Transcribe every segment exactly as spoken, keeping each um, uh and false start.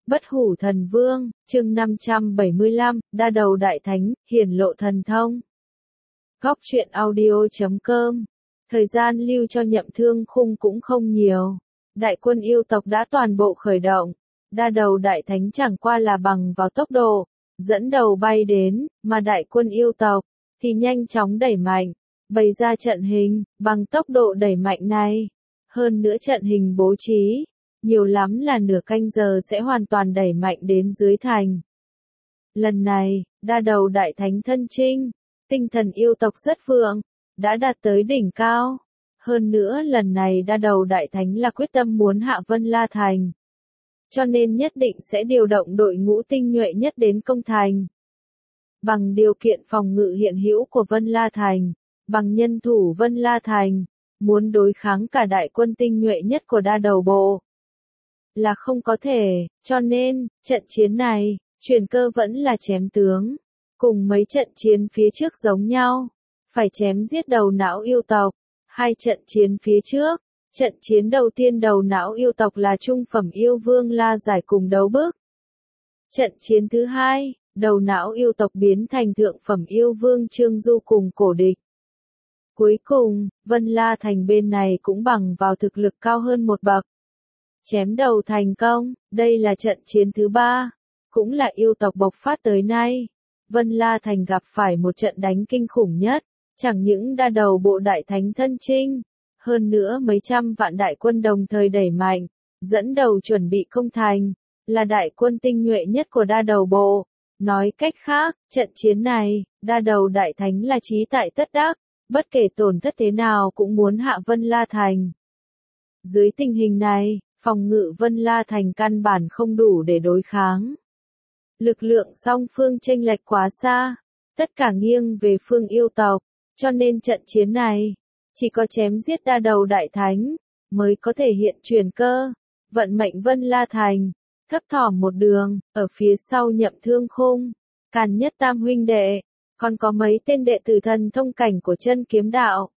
Bất hủ thần vương, chương năm trăm bảy mươi lăm, đa đầu đại thánh, hiển lộ thần thông. Góc truyện audio chấm com. Thời gian lưu cho Nhậm Thương Khung cũng không nhiều. Đại quân yêu tộc đã toàn bộ khởi động. Đa đầu đại thánh chẳng qua là bằng vào tốc độ, dẫn đầu bay đến, mà đại quân yêu tộc thì nhanh chóng đẩy mạnh, bày ra trận hình, bằng tốc độ đẩy mạnh này. Hơn nữa trận hình bố trí, nhiều lắm là nửa canh giờ sẽ hoàn toàn đẩy mạnh đến dưới thành. Lần này, đa đầu đại thánh thân chinh, tinh thần yêu tộc rất vượng, đã đạt tới đỉnh cao. Hơn nữa lần này đa đầu đại thánh là quyết tâm muốn hạ Vân La Thành. Cho nên nhất định sẽ điều động đội ngũ tinh nhuệ nhất đến công thành. Bằng điều kiện phòng ngự hiện hữu của Vân La Thành, bằng nhân thủ Vân La Thành, muốn đối kháng cả đại quân tinh nhuệ nhất của đa đầu bộ là không có thể, cho nên, trận chiến này, chuyển cơ vẫn là chém tướng, cùng mấy trận chiến phía trước giống nhau, phải chém giết đầu não yêu tộc. Hai trận chiến phía trước, trận chiến đầu tiên đầu não yêu tộc là trung phẩm yêu vương La Giải cùng đấu bức. Trận chiến thứ hai, đầu não yêu tộc biến thành thượng phẩm yêu vương Trương Du cùng cổ địch. Cuối cùng, Vân La Thành bên này cũng bằng vào thực lực cao hơn một bậc. Chém đầu thành công, đây là trận chiến thứ ba, cũng là yêu tộc bộc phát tới nay. Vân La Thành gặp phải một trận đánh kinh khủng nhất, chẳng những đa đầu bộ đại thánh thân chinh, hơn nữa mấy trăm vạn đại quân đồng thời đẩy mạnh, dẫn đầu chuẩn bị công thành, là đại quân tinh nhuệ nhất của đa đầu bộ. Nói cách khác, trận chiến này, đa đầu đại thánh là chí tại tất đắc, bất kể tổn thất thế nào cũng muốn hạ Vân La Thành. Dưới tình hình này, phòng ngự Vân La Thành căn bản không đủ để đối kháng. Lực lượng song phương chênh lệch quá xa, tất cả nghiêng về phương yêu tộc, cho nên trận chiến này, chỉ có chém giết đa đầu đại thánh, mới có thể hiện chuyển cơ. Vận mệnh Vân La Thành, thấp thỏm một đường, ở phía sau Nhậm Thương Khung, Càn Nhất Tam huynh đệ, còn có mấy tên đệ tử thần thông cảnh của chân kiếm đạo.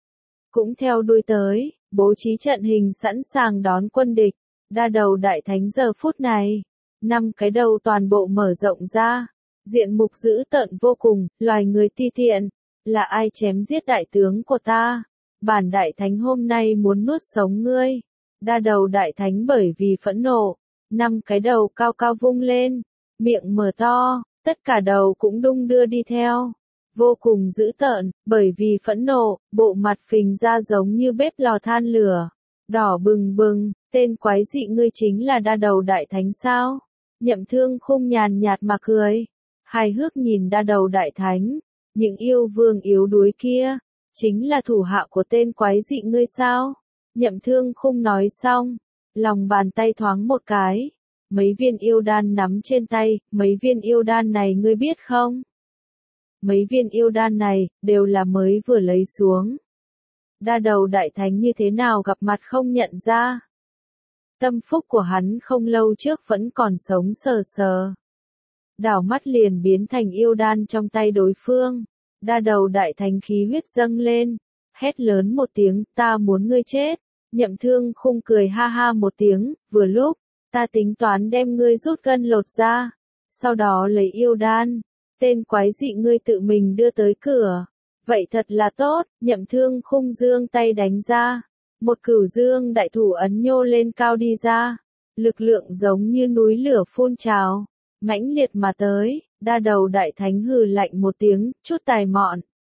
Cũng theo đuôi tới, bố trí trận hình sẵn sàng đón quân địch, đa đầu đại thánh giờ phút này, năm cái đầu toàn bộ mở rộng ra, diện mục dữ tợn vô cùng, loài người ti tiện, là ai chém giết đại tướng của ta, bản đại thánh hôm nay muốn nuốt sống ngươi. Đa đầu đại thánh bởi vì phẫn nộ, năm cái đầu cao cao vung lên, miệng mở to, tất cả đầu cũng đung đưa đi theo. Vô cùng dữ tợn, bởi vì phẫn nộ, bộ mặt phình ra giống như bếp lò than lửa, đỏ bừng bừng. Tên quái dị ngươi chính là đa đầu đại thánh sao? Nhậm Thương Khung nhàn nhạt mà cười, hài hước nhìn đa đầu đại thánh, những yêu vương yếu đuối kia, chính là thủ hạ của tên quái dị ngươi sao? Nhậm Thương Khung nói xong, lòng bàn tay thoáng một cái, mấy viên yêu đan nắm trên tay, mấy viên yêu đan này ngươi biết không? Mấy viên yêu đan này, đều là mới vừa lấy xuống. Đa đầu đại thánh như thế nào gặp mặt không nhận ra. Tâm phúc của hắn không lâu trước vẫn còn sống sờ sờ. Đảo mắt liền biến thành yêu đan trong tay đối phương. Đa đầu đại thánh khí huyết dâng lên, hét lớn một tiếng, ta muốn ngươi chết. Nhậm Thương Khung cười ha ha một tiếng, vừa lúc, ta tính toán đem ngươi rút gân lột ra, sau đó lấy yêu đan. Tên quái dị ngươi tự mình đưa tới cửa. Vậy thật là tốt, Nhậm Thương Khung dương tay đánh ra. Một cửu dương đại thủ ấn nhô lên cao đi ra. Lực lượng giống như núi lửa phun trào, mãnh liệt mà tới. Đa đầu đại thánh hừ lạnh một tiếng, chút tài mọn.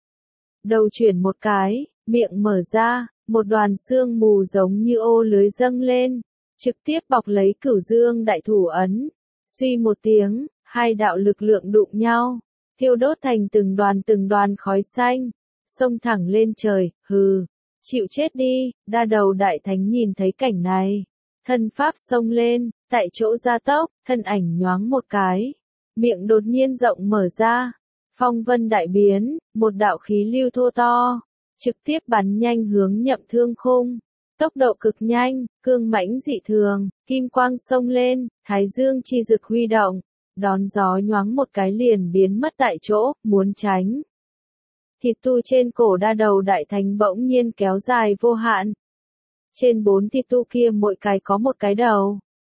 Đầu chuyển một cái, miệng mở ra, một đoàn sương mù giống như ô lưới dâng lên, trực tiếp bọc lấy cửu dương đại thủ ấn. Suy một tiếng, hai đạo lực lượng đụng nhau, thiêu đốt thành từng đoàn từng đoàn khói xanh, xông thẳng lên trời, hừ, chịu chết đi. Đa đầu đại thánh nhìn thấy cảnh này, thân pháp xông lên, tại chỗ gia tốc, thân ảnh nhoáng một cái, miệng đột nhiên rộng mở ra, phong vân đại biến, một đạo khí lưu thô to, trực tiếp bắn nhanh hướng Nhậm Thương Khung. Tốc độ cực nhanh, cương mãnh dị thường, kim quang xông lên, thái dương chi dực huy động, đón gió nhoáng một cái liền biến mất tại chỗ, muốn tránh. Thịt tu trên cổ đa đầu đại thánh bỗng nhiên kéo dài vô hạn. Trên bốn thịt tu kia mỗi cái có một cái đầu,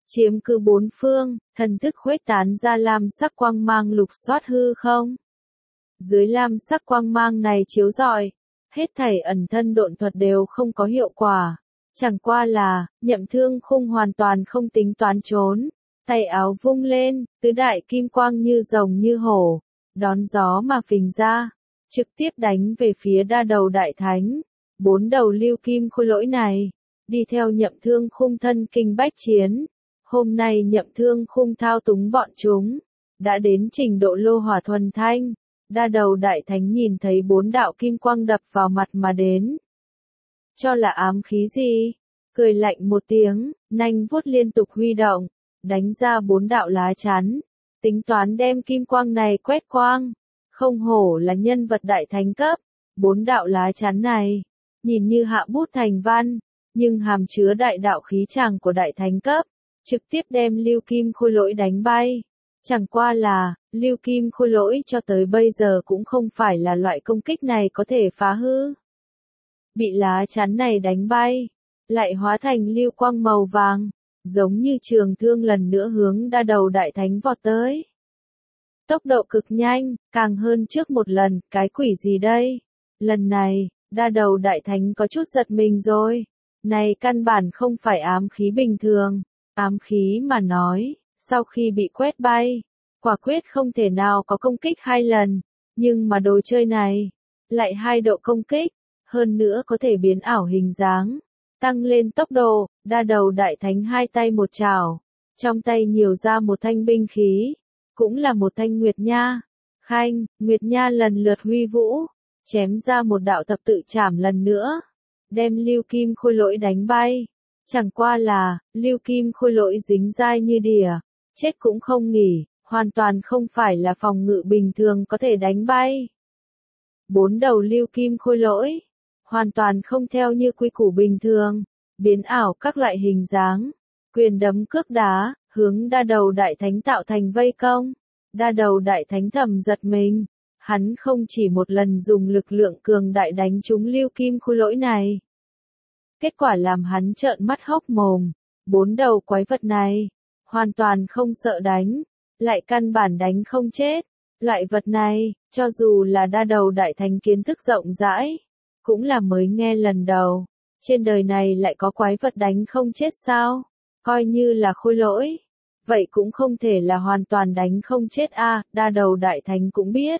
chiếm cứ bốn phương, thần thức khuếch tán ra lam sắc quang mang lục soát hư không. Dưới lam sắc quang mang này chiếu rọi, hết thảy ẩn thân độn thuật đều không có hiệu quả. Chẳng qua là, Nhậm Thương Khung hoàn toàn không tính toán trốn, tay áo vung lên, tứ đại kim quang như rồng như hổ, đón gió mà phình ra, trực tiếp đánh về phía đa đầu đại thánh. Bốn đầu lưu kim khôi lỗi này, đi theo Nhậm Thương Khung thân kinh bách chiến. Hôm nay Nhậm Thương Khung thao túng bọn chúng, đã đến trình độ lô hỏa thuần thanh. Đa đầu đại thánh nhìn thấy bốn đạo kim quang đập vào mặt mà đến. Cho là ám khí gì? Cười lạnh một tiếng, nanh vuốt liên tục huy động, đánh ra bốn đạo lá chắn, tính toán đem kim quang này quét quang. Không hổ là nhân vật đại thánh cấp, bốn đạo lá chắn này, nhìn như hạ bút thành văn, nhưng hàm chứa đại đạo khí tràng của đại thánh cấp, trực tiếp đem lưu kim khôi lỗi đánh bay. Chẳng qua là, lưu kim khôi lỗi cho tới bây giờ cũng không phải là loại công kích này có thể phá hư. Bị lá chắn này đánh bay, lại hóa thành lưu quang màu vàng, giống như trường thương lần nữa hướng đa đầu đại thánh vọt tới. Tốc độ cực nhanh, càng hơn trước một lần, cái quỷ gì đây? Lần này, đa đầu đại thánh có chút giật mình rồi. Này căn bản không phải ám khí bình thường, ám khí mà nói. Sau khi bị quét bay, quả quyết không thể nào có công kích hai lần, nhưng mà đồ chơi này, lại hai độ công kích, hơn nữa có thể biến ảo hình dáng, tăng lên tốc độ. Đa đầu đại thánh hai tay một chảo, trong tay nhiều ra một thanh binh khí, cũng là một thanh nguyệt nha. Khanh, nguyệt nha lần lượt huy vũ, chém ra một đạo thập tự chảm lần nữa, đem lưu kim khôi lỗi đánh bay. Chẳng qua là, lưu kim khôi lỗi dính dai như đỉa, chết cũng không nghỉ, hoàn toàn không phải là phòng ngự bình thường có thể đánh bay. Bốn đầu lưu kim khôi lỗi, hoàn toàn không theo như quy củ bình thường, biến ảo các loại hình dáng, quyền đấm cước đá, hướng đa đầu đại thánh tạo thành vây công. Đa đầu đại thánh thầm giật mình, hắn không chỉ một lần dùng lực lượng cường đại đánh trúng lưu kim khôi lỗi này. Kết quả làm hắn trợn mắt hốc mồm, bốn đầu quái vật này, hoàn toàn không sợ đánh, lại căn bản đánh không chết. Loại vật này, cho dù là đa đầu đại thánh kiến thức rộng rãi, cũng là mới nghe lần đầu. Trên đời này lại có quái vật đánh không chết sao? Coi như là khôi lỗi, vậy cũng không thể là hoàn toàn đánh không chết a. À, đa đầu đại thánh cũng biết.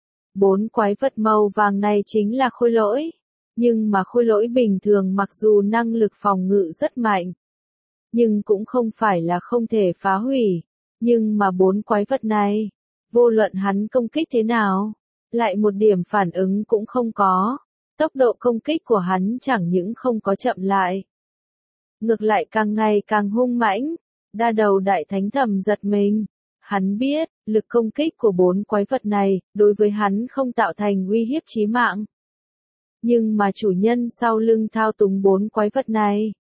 Bốn quái vật màu vàng này chính là khôi lỗi. Nhưng mà khôi lỗi bình thường mặc dù năng lực phòng ngự rất mạnh, nhưng cũng không phải là không thể phá hủy. Nhưng mà bốn quái vật này, vô luận hắn công kích thế nào, lại một điểm phản ứng cũng không có. Tốc độ công kích của hắn chẳng những không có chậm lại, ngược lại càng ngày càng hung mãnh. Đa đầu đại thánh thầm giật mình. Hắn biết, lực công kích của bốn quái vật này, đối với hắn không tạo thành uy hiếp chí mạng. Nhưng mà chủ nhân sau lưng thao túng bốn quái vật này,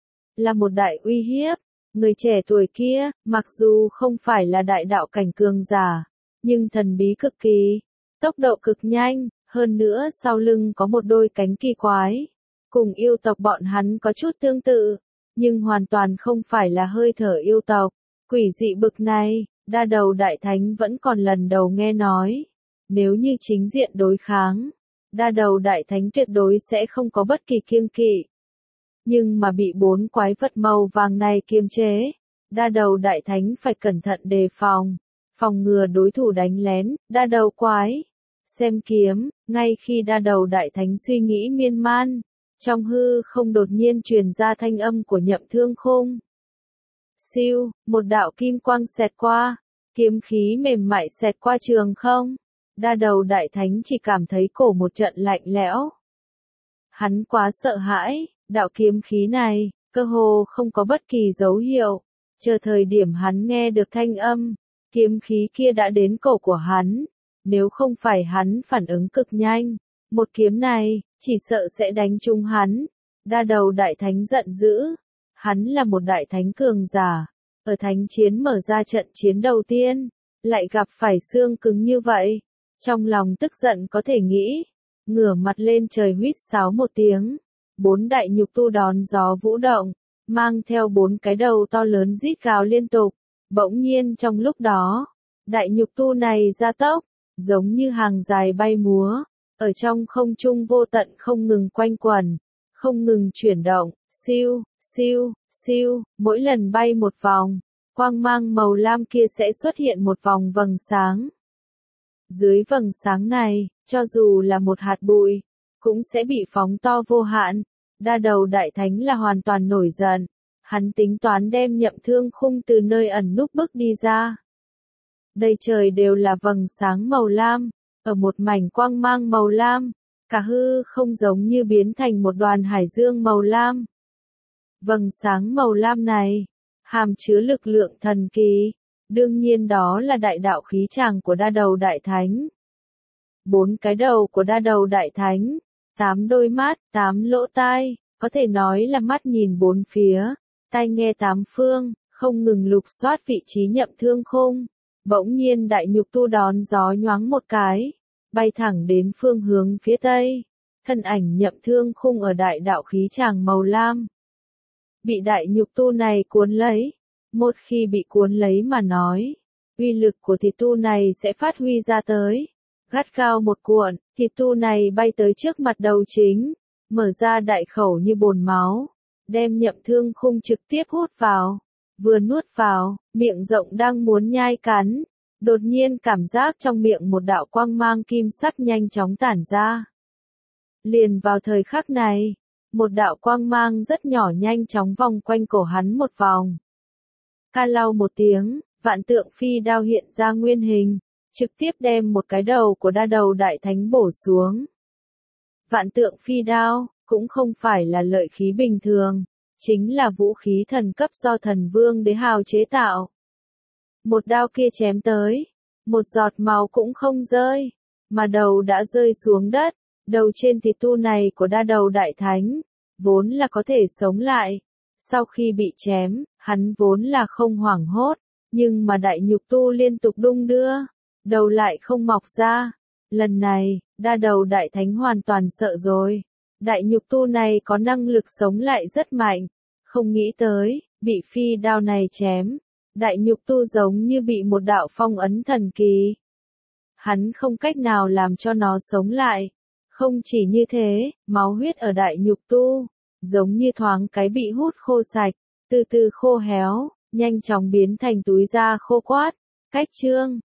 là một đại uy hiếp. Người trẻ tuổi kia, mặc dù không phải là đại đạo cảnh cường giả, nhưng thần bí cực kỳ, tốc độ cực nhanh, hơn nữa sau lưng có một đôi cánh kỳ quái. Cùng yêu tộc bọn hắn có chút tương tự, nhưng hoàn toàn không phải là hơi thở yêu tộc. Quỷ dị bực này, đa đầu đại thánh vẫn còn lần đầu nghe nói. Nếu như chính diện đối kháng, đa đầu đại thánh tuyệt đối sẽ không có bất kỳ kiêng kỵ. Nhưng mà bị bốn quái vật màu vàng này kiềm chế, đa đầu đại thánh phải cẩn thận đề phòng, phòng ngừa đối thủ đánh lén. Đa đầu quái, xem kiếm. Ngay khi đa đầu đại thánh suy nghĩ miên man, trong hư không đột nhiên truyền ra thanh âm của Nhậm Thương Khung. Siêu, một đạo kim quang xẹt qua, kiếm khí mềm mại xẹt qua trường không. Đa đầu đại thánh chỉ cảm thấy cổ một trận lạnh lẽo. Hắn quá sợ hãi, đạo kiếm khí này, cơ hồ không có bất kỳ dấu hiệu. Chờ thời điểm hắn nghe được thanh âm, kiếm khí kia đã đến cổ của hắn. Nếu không phải hắn phản ứng cực nhanh, một kiếm này, chỉ sợ sẽ đánh trúng hắn. Đa đầu đại thánh giận dữ. Hắn là một đại thánh cường giả. Ở thánh chiến mở ra trận chiến đầu tiên, lại gặp phải xương cứng như vậy. Trong lòng tức giận có thể nghĩ, ngửa mặt lên trời huýt sáo một tiếng. Bốn đại nhục tu đón gió vũ động, mang theo bốn cái đầu to lớn rít gào liên tục. Bỗng nhiên trong lúc đó, đại nhục tu này gia tốc, giống như hàng dài bay múa, ở trong không trung vô tận không ngừng quanh quẩn, không ngừng chuyển động, siêu, siêu, siêu, mỗi lần bay một vòng, quang mang màu lam kia sẽ xuất hiện một vòng vầng sáng. Dưới vầng sáng này, cho dù là một hạt bụi, cũng sẽ bị phóng to vô hạn. Đa đầu đại thánh là hoàn toàn nổi giận, hắn tính toán đem Nhậm Thương Khung từ nơi ẩn núp bước đi ra. Đầy trời đều là vầng sáng màu lam, ở một mảnh quang mang màu lam, cả hư không giống như biến thành một đoàn hải dương màu lam. Vầng sáng màu lam này, hàm chứa lực lượng thần kỳ, đương nhiên đó là đại đạo khí tràng của đa đầu đại thánh. Bốn cái đầu của đa đầu đại thánh, tám đôi mắt, tám lỗ tai, có thể nói là mắt nhìn bốn phía, tai nghe tám phương, không ngừng lục soát vị trí Nhậm Thương Khung. Bỗng nhiên đại nhục tu đón gió nhoáng một cái, bay thẳng đến phương hướng phía tây. Thân ảnh Nhậm Thương Khung ở đại đạo khí tràng màu lam, bị đại nhục tu này cuốn lấy. Một khi bị cuốn lấy mà nói, uy lực của thịt tu này sẽ phát huy ra tới. Gắt gao một cuộn, thịt tu này bay tới trước mặt đầu chính, mở ra đại khẩu như bồn máu, đem Nhậm Thương Khung trực tiếp hút vào. Vừa nuốt vào, miệng rộng đang muốn nhai cắn, đột nhiên cảm giác trong miệng một đạo quang mang kim sắc nhanh chóng tản ra. Liền vào thời khắc này, một đạo quang mang rất nhỏ nhanh chóng vòng quanh cổ hắn một vòng. Ca lau một tiếng, vạn tượng phi đao hiện ra nguyên hình, trực tiếp đem một cái đầu của đa đầu đại thánh bổ xuống. Vạn tượng phi đao, cũng không phải là lợi khí bình thường, chính là vũ khí thần cấp do thần vương đế hào chế tạo. Một đao kia chém tới, một giọt máu cũng không rơi, mà đầu đã rơi xuống đất. Đầu trên thịt tu này của đa đầu đại thánh, vốn là có thể sống lại. Sau khi bị chém, hắn vốn là không hoảng hốt, nhưng mà đại nhục tu liên tục đung đưa, đầu lại không mọc ra. Lần này, đa đầu đại thánh hoàn toàn sợ rồi. Đại nhục tu này có năng lực sống lại rất mạnh, không nghĩ tới, bị phi đao này chém. Đại nhục tu giống như bị một đạo phong ấn thần kỳ. Hắn không cách nào làm cho nó sống lại. Không chỉ như thế, máu huyết ở đại nhục tu, giống như thoáng cái bị hút khô sạch, từ từ khô héo, nhanh chóng biến thành túi da khô quát. Cách chương